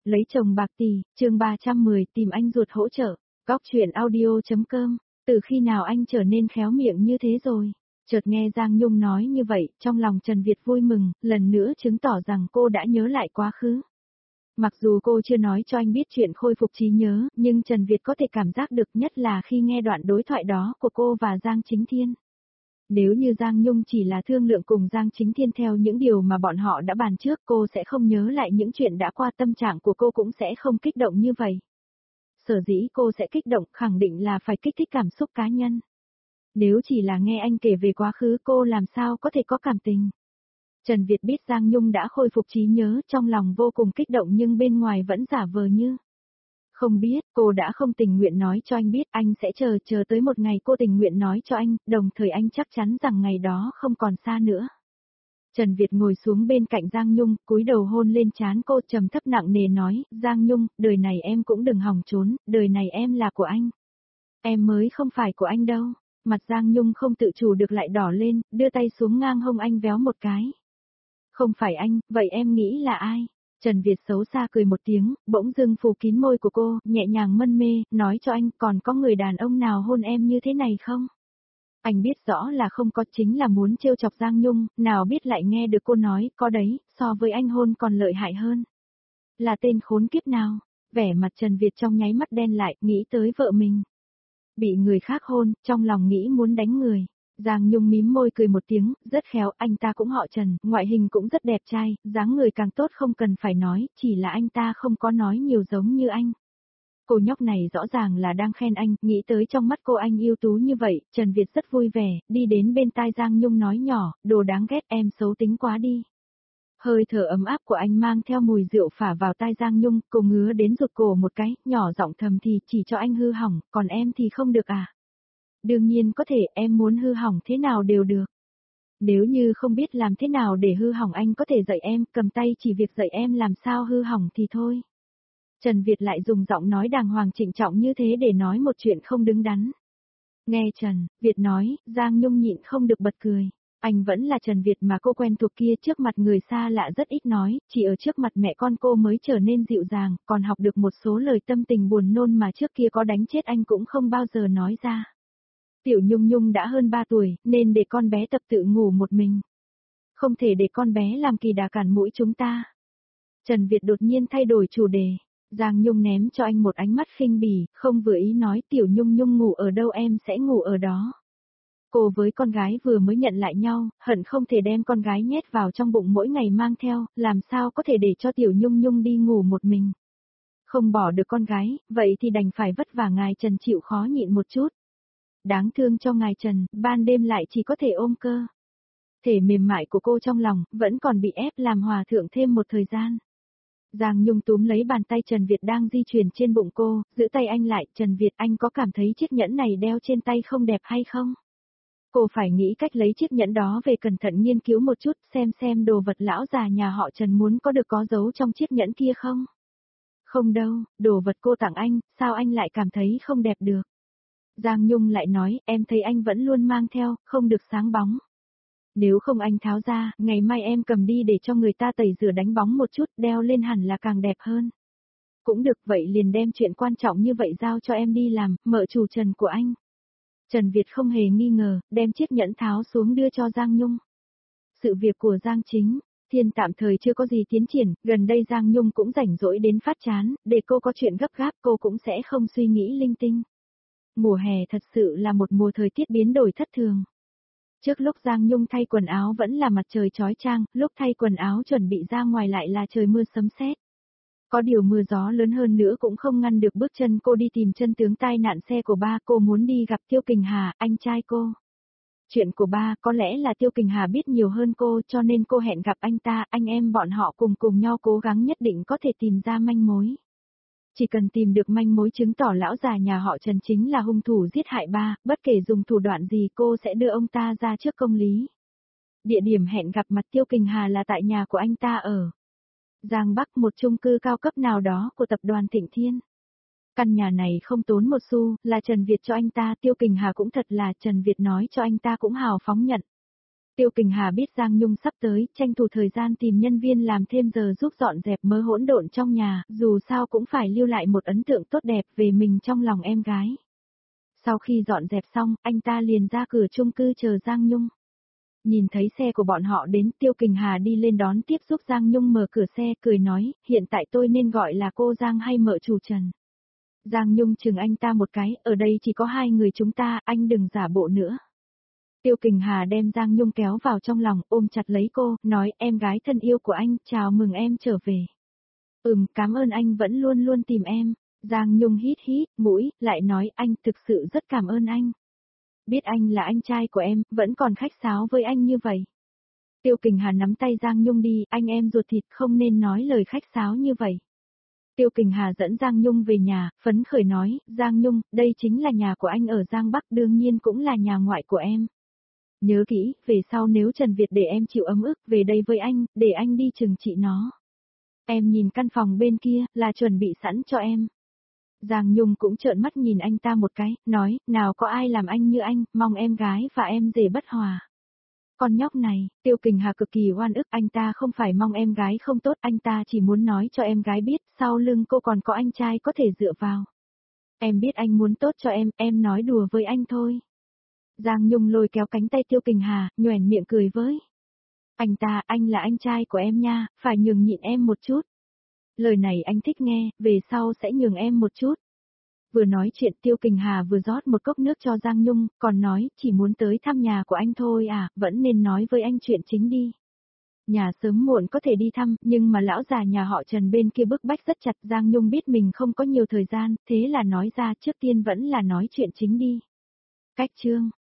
Lấy chồng bạc tỷ, chương 310 tìm anh ruột hỗ trợ. Góc chuyện audio.com. Từ khi nào anh trở nên khéo miệng như thế rồi? Chợt nghe Giang Nhung nói như vậy, trong lòng Trần Việt vui mừng, lần nữa chứng tỏ rằng cô đã nhớ lại quá khứ. Mặc dù cô chưa nói cho anh biết chuyện khôi phục trí nhớ, nhưng Trần Việt có thể cảm giác được, nhất là khi nghe đoạn đối thoại đó của cô và Giang Chính Thiên. Nếu như Giang Nhung chỉ là thương lượng cùng Giang Chính Thiên theo những điều mà bọn họ đã bàn trước, cô sẽ không nhớ lại những chuyện đã qua, tâm trạng của cô cũng sẽ không kích động như vậy. Sở dĩ cô sẽ kích động khẳng định là phải kích thích cảm xúc cá nhân. Nếu chỉ là nghe anh kể về quá khứ, cô làm sao có thể có cảm tình. Trần Việt biết Giang Nhung đã khôi phục trí nhớ, trong lòng vô cùng kích động nhưng bên ngoài vẫn giả vờ như không biết. Cô đã không tình nguyện nói cho anh biết, anh sẽ chờ tới một ngày cô tình nguyện nói cho anh, đồng thời anh chắc chắn rằng ngày đó không còn xa nữa. Trần Việt ngồi xuống bên cạnh Giang Nhung, cúi đầu hôn lên trán cô, trầm thấp nặng nề nói, Giang Nhung, đời này em cũng đừng hòng trốn, đời này em là của anh. Em mới không phải của anh đâu. Mặt Giang Nhung không tự chủ được lại đỏ lên, đưa tay xuống ngang hông anh véo một cái. Không phải anh, vậy em nghĩ là ai? Trần Việt xấu xa cười một tiếng, bỗng dưng phủ kín môi của cô, nhẹ nhàng mân mê, nói cho anh, còn có người đàn ông nào hôn em như thế này không? Anh biết rõ là không có, chính là muốn trêu chọc Giang Nhung, nào biết lại nghe được cô nói, có đấy, so với anh hôn còn lợi hại hơn. Là tên khốn kiếp nào? Vẻ mặt Trần Việt trong nháy mắt đen lại, nghĩ tới vợ mình. Bị người khác hôn, trong lòng nghĩ muốn đánh người. Giang Nhung mím môi cười một tiếng, rất khéo, anh ta cũng họ Trần, ngoại hình cũng rất đẹp trai, dáng người càng tốt không cần phải nói, chỉ là anh ta không có nói nhiều giống như anh. Cô nhóc này rõ ràng là đang khen anh, nghĩ tới trong mắt cô anh ưu tú như vậy, Trần Việt rất vui vẻ, đi đến bên tai Giang Nhung nói nhỏ, đồ đáng ghét, em xấu tính quá đi. Hơi thở ấm áp của anh mang theo mùi rượu phả vào tai Giang Nhung, cô ngứa đến rụt cổ một cái, nhỏ giọng thầm thì chỉ cho anh hư hỏng, còn em thì không được à? Đương nhiên có thể, em muốn hư hỏng thế nào đều được. Nếu như không biết làm thế nào để hư hỏng anh có thể dạy em, cầm tay chỉ việc dạy em làm sao hư hỏng thì thôi. Trần Việt lại dùng giọng nói đàng hoàng trịnh trọng như thế để nói một chuyện không đứng đắn. Nghe Trần Việt nói, Giang Nhung nhịn không được bật cười. Anh vẫn là Trần Việt mà cô quen thuộc kia, trước mặt người xa lạ rất ít nói, chỉ ở trước mặt mẹ con cô mới trở nên dịu dàng, còn học được một số lời tâm tình buồn nôn mà trước kia có đánh chết anh cũng không bao giờ nói ra. Tiểu Nhung Nhung đã hơn 3 tuổi, nên để con bé tập tự ngủ một mình. Không thể để con bé làm kỳ đà cản mũi chúng ta. Trần Việt đột nhiên thay đổi chủ đề. Giang Nhung ném cho anh một ánh mắt khinh bỉ, không vừa ý nói, Tiểu Nhung Nhung ngủ ở đâu em sẽ ngủ ở đó. Cô với con gái vừa mới nhận lại nhau, hận không thể đem con gái nhét vào trong bụng mỗi ngày mang theo, làm sao có thể để cho Tiểu Nhung Nhung đi ngủ một mình. Không bỏ được con gái, vậy thì đành phải vất vả ngài Trần chịu khó nhịn một chút. Đáng thương cho ngài Trần, ban đêm lại chỉ có thể ôm cơ. Thể mềm mại của cô trong lòng, vẫn còn bị ép làm hòa thượng thêm một thời gian. Giang Nhung túm lấy bàn tay Trần Việt đang di chuyển trên bụng cô, giữ tay anh lại, Trần Việt anh có cảm thấy chiếc nhẫn này đeo trên tay không đẹp hay không? Cô phải nghĩ cách lấy chiếc nhẫn đó về cẩn thận nghiên cứu một chút, xem đồ vật lão già nhà họ Trần muốn có được có giấu trong chiếc nhẫn kia không? Không đâu, đồ vật cô tặng anh, sao anh lại cảm thấy không đẹp được? Giang Nhung lại nói, em thấy anh vẫn luôn mang theo, không được sáng bóng. Nếu không anh tháo ra, ngày mai em cầm đi để cho người ta tẩy rửa đánh bóng một chút, đeo lên hẳn là càng đẹp hơn. Cũng được, vậy liền đem chuyện quan trọng như vậy giao cho em đi làm, mợ chủ Trần của anh. Trần Việt không hề nghi ngờ, đem chiếc nhẫn tháo xuống đưa cho Giang Nhung. Sự việc của Giang Chính Thiên tạm thời chưa có gì tiến triển, gần đây Giang Nhung cũng rảnh rỗi đến phát chán, để cô có chuyện gấp gáp cô cũng sẽ không suy nghĩ linh tinh. Mùa hè thật sự là một mùa thời tiết biến đổi thất thường. Trước lúc Giang Nhung thay quần áo vẫn là mặt trời chói chang, lúc thay quần áo chuẩn bị ra ngoài lại là trời mưa sấm sét. Có điều mưa gió lớn hơn nữa cũng không ngăn được bước chân cô đi tìm chân tướng tai nạn xe của ba, cô muốn đi gặp Tiêu Kình Hà, anh trai cô. Chuyện của ba có lẽ là Tiêu Kình Hà biết nhiều hơn cô cho nên cô hẹn gặp anh ta, anh em bọn họ cùng nhau cố gắng nhất định có thể tìm ra manh mối. Chỉ cần tìm được manh mối chứng tỏ lão già nhà họ Trần chính là hung thủ giết hại ba, bất kể dùng thủ đoạn gì cô sẽ đưa ông ta ra trước công lý. Địa điểm hẹn gặp mặt Tiêu Kình Hà là tại nhà của anh ta ở Giang Bắc, một chung cư cao cấp nào đó của tập đoàn Thịnh Thiên. Căn nhà này không tốn một xu, là Trần Việt cho anh ta, Tiêu Kình Hà cũng thật là Trần Việt nói cho anh ta cũng hào phóng nhận. Tiêu Kình Hà biết Giang Nhung sắp tới, tranh thủ thời gian tìm nhân viên làm thêm giờ giúp dọn dẹp mớ hỗn độn trong nhà, dù sao cũng phải lưu lại một ấn tượng tốt đẹp về mình trong lòng em gái. Sau khi dọn dẹp xong, anh ta liền ra cửa chung cư chờ Giang Nhung. Nhìn thấy xe của bọn họ đến, Tiêu Kình Hà đi lên đón tiếp giúp Giang Nhung mở cửa xe, cười nói, hiện tại tôi nên gọi là cô Giang hay mợ chủ Trần. Giang Nhung chừng anh ta một cái, ở đây chỉ có hai người chúng ta, anh đừng giả bộ nữa. Tiêu Kình Hà đem Giang Nhung kéo vào trong lòng, ôm chặt lấy cô, nói, em gái thân yêu của anh, chào mừng em trở về. Cảm ơn anh vẫn luôn luôn tìm em. Giang Nhung hít hít mũi, lại nói, anh thực sự rất cảm ơn anh. Biết anh là anh trai của em, vẫn còn khách sáo với anh như vậy. Tiêu Kình Hà nắm tay Giang Nhung đi, anh em ruột thịt không nên nói lời khách sáo như vậy. Tiêu Kình Hà dẫn Giang Nhung về nhà, phấn khởi nói, Giang Nhung, đây chính là nhà của anh ở Giang Bắc, đương nhiên cũng là nhà ngoại của em. Nhớ kỹ, về sau nếu Trần Việt để em chịu ấm ức, về đây với anh, để anh đi trừng trị nó. Em nhìn căn phòng bên kia, là chuẩn bị sẵn cho em. Giang Nhung cũng trợn mắt nhìn anh ta một cái, nói, nào có ai làm anh như anh, mong em gái và em rể bất hòa. Con nhóc này, Tiêu Kình Hà cực kỳ oan ức, anh ta không phải mong em gái không tốt, anh ta chỉ muốn nói cho em gái biết, sau lưng cô còn có anh trai có thể dựa vào. Em biết anh muốn tốt cho em nói đùa với anh thôi. Giang Nhung lôi kéo cánh tay Tiêu Kình Hà, nhoẻn miệng cười với. Anh là anh trai của em nha, phải nhường nhịn em một chút. Lời này anh thích nghe, về sau sẽ nhường em một chút. Vừa nói chuyện Tiêu Kình Hà vừa rót một cốc nước cho Giang Nhung, còn nói, chỉ muốn tới thăm nhà của anh thôi à, vẫn nên nói với anh chuyện chính đi. Nhà sớm muộn có thể đi thăm, nhưng mà lão già nhà họ Trần bên kia bức bách rất chặt, Giang Nhung biết mình không có nhiều thời gian, thế là nói ra trước tiên vẫn là nói chuyện chính đi. Cách chương